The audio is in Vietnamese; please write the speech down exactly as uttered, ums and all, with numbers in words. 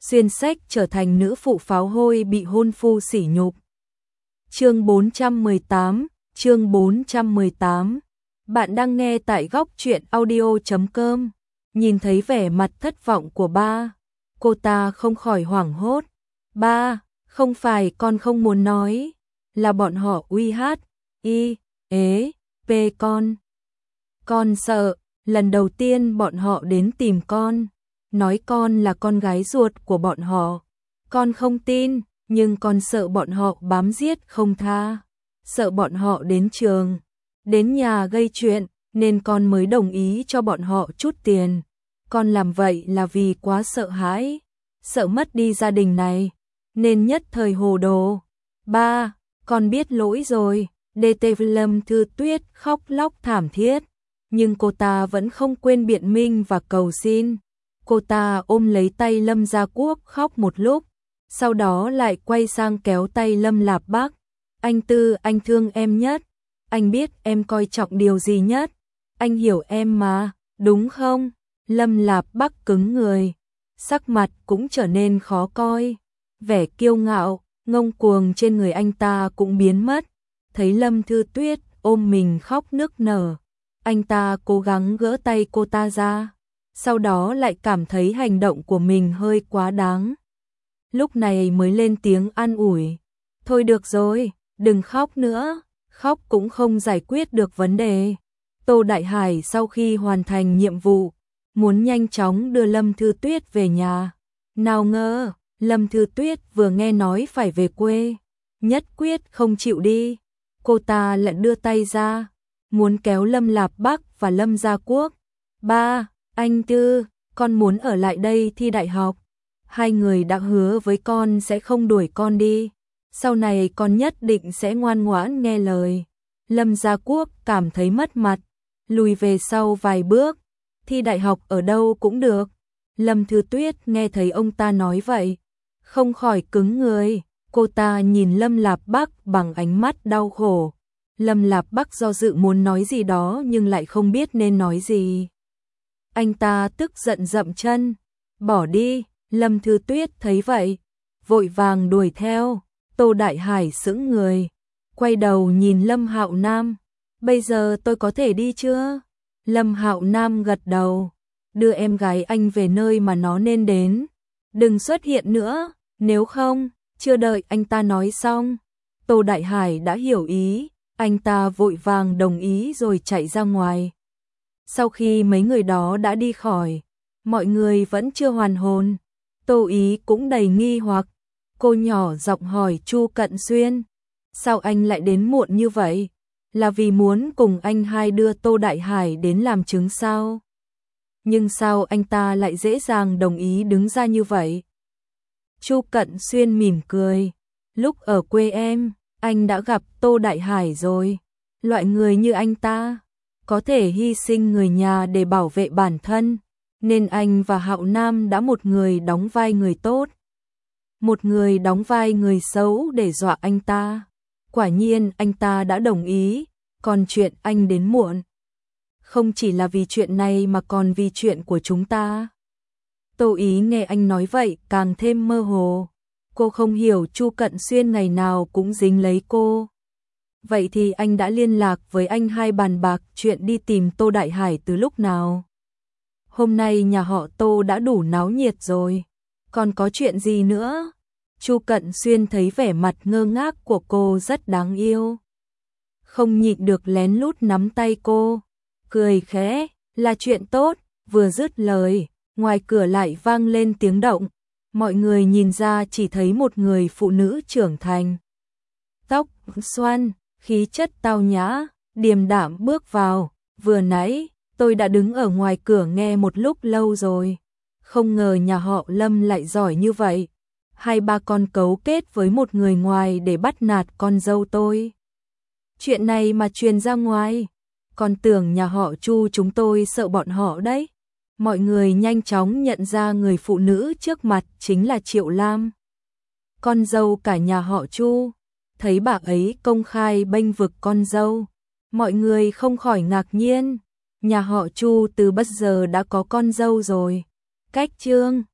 xuyên sách trở thành nữ phụ pháo hôi bị hôn phu sỉ nhục. Chương bốn trăm mười tám, chương bốn trăm mười tám. Bạn đang nghe tại góc truyện audio chấm com. Nhìn thấy vẻ mặt thất vọng của ba, cô ta không khỏi hoảng hốt. Ba, không phải con không muốn nói, là bọn họ uy hát, y, ế, p con. Con sợ, lần đầu tiên bọn họ đến tìm con, nói con là con gái ruột của bọn họ. Con không tin, nhưng con sợ bọn họ bám giết không tha, sợ bọn họ đến trường, đến nhà gây chuyện, nên con mới đồng ý cho bọn họ chút tiền. Con làm vậy là vì quá sợ hãi, sợ mất đi gia đình này, nên nhất thời hồ đồ. Ba, con biết lỗi rồi. đê tê Lâm Thư Tuyết khóc lóc thảm thiết, nhưng cô ta vẫn không quên biện minh và cầu xin. Cô ta ôm lấy tay Lâm Gia Quốc khóc một lúc, sau đó lại quay sang kéo tay Lâm Lạp Bắc. Anh Tư, anh thương em nhất, anh biết em coi trọng điều gì nhất, anh hiểu em mà, đúng không? Lâm Lạp Bắc cứng người, sắc mặt cũng trở nên khó coi, vẻ kiêu ngạo, ngông cuồng trên người anh ta cũng biến mất. Thấy Lâm Thư Tuyết ôm mình khóc nức nở, anh ta cố gắng gỡ tay cô ta ra, sau đó lại cảm thấy hành động của mình hơi quá đáng. Lúc này mới lên tiếng an ủi. Thôi được rồi, đừng khóc nữa, khóc cũng không giải quyết được vấn đề. Tô Đại Hải sau khi hoàn thành nhiệm vụ, muốn nhanh chóng đưa Lâm Thư Tuyết về nhà. Nào ngờ, Lâm Thư Tuyết vừa nghe nói phải về quê, nhất quyết không chịu đi. Cô ta lại đưa tay ra, muốn kéo Lâm Lạp Bắc và Lâm Gia Quốc. Ba, anh Tư, con muốn ở lại đây thi đại học. Hai người đã hứa với con sẽ không đuổi con đi. Sau này con nhất định sẽ ngoan ngoãn nghe lời. Lâm Gia Quốc cảm thấy mất mặt, lùi về sau vài bước. Thi đại học ở đâu cũng được. Lâm Thư Tuyết nghe thấy ông ta nói vậy, không khỏi cứng người. Cô ta nhìn Lâm Lạp Bắc bằng ánh mắt đau khổ. Lâm Lạp Bắc do dự muốn nói gì đó nhưng lại không biết nên nói gì. Anh ta tức giận dậm chân, bỏ đi. Lâm Thư Tuyết thấy vậy, vội vàng đuổi theo. Tô Đại Hải sững người, quay đầu nhìn Lâm Hạo Nam. Bây giờ tôi có thể đi chưa? Lâm Hạo Nam gật đầu. Đưa em gái anh về nơi mà nó nên đến. Đừng xuất hiện nữa, nếu không. Chưa đợi anh ta nói xong, Tô Đại Hải đã hiểu ý, anh ta vội vàng đồng ý rồi chạy ra ngoài. Sau khi mấy người đó đã đi khỏi, mọi người vẫn chưa hoàn hồn. Tô Ý cũng đầy nghi hoặc, cô nhỏ giọng hỏi Chu Cận Xuyên, sao anh lại đến muộn như vậy? Là vì muốn cùng anh hai đưa Tô Đại Hải đến làm chứng sao? Nhưng sao anh ta lại dễ dàng đồng ý đứng ra như vậy? Chu Cận Xuyên mỉm cười, lúc ở quê em, anh đã gặp Tô Đại Hải rồi. Loại người như anh ta, có thể hy sinh người nhà để bảo vệ bản thân, nên anh và Hạo Nam đã một người đóng vai người tốt, một người đóng vai người xấu để dọa anh ta. Quả nhiên anh ta đã đồng ý, còn chuyện anh đến muộn, không chỉ là vì chuyện này mà còn vì chuyện của chúng ta. Tô Ý nghe anh nói vậy càng thêm mơ hồ. Cô không hiểu Chu Cận Xuyên ngày nào cũng dính lấy cô. Vậy thì anh đã liên lạc với anh hai bàn bạc chuyện đi tìm Tô Đại Hải từ lúc nào? Hôm nay nhà họ Tô đã đủ náo nhiệt rồi, còn có chuyện gì nữa? Chu Cận Xuyên thấy vẻ mặt ngơ ngác của cô rất đáng yêu, không nhịn được lén lút nắm tay cô, cười khẽ, là chuyện tốt. Vừa dứt lời, ngoài cửa lại vang lên tiếng động. Mọi người nhìn ra chỉ thấy một người phụ nữ trưởng thành, tóc xoăn, khí chất tao nhã, điềm đạm bước vào. Vừa nãy tôi đã đứng ở ngoài cửa nghe một lúc lâu rồi, không ngờ nhà họ Lâm lại giỏi như vậy. Hai ba con cấu kết với một người ngoài để bắt nạt con dâu tôi. Chuyện này mà truyền ra ngoài, còn tưởng nhà họ Chu chúng tôi sợ bọn họ đấy. Mọi người nhanh chóng nhận ra người phụ nữ trước mặt chính là Triệu Lam, con dâu cả nhà họ Chu. Thấy bà ấy công khai bênh vực con dâu, mọi người không khỏi ngạc nhiên. Nhà họ Chu từ bao giờ đã có con dâu rồi? Cách chương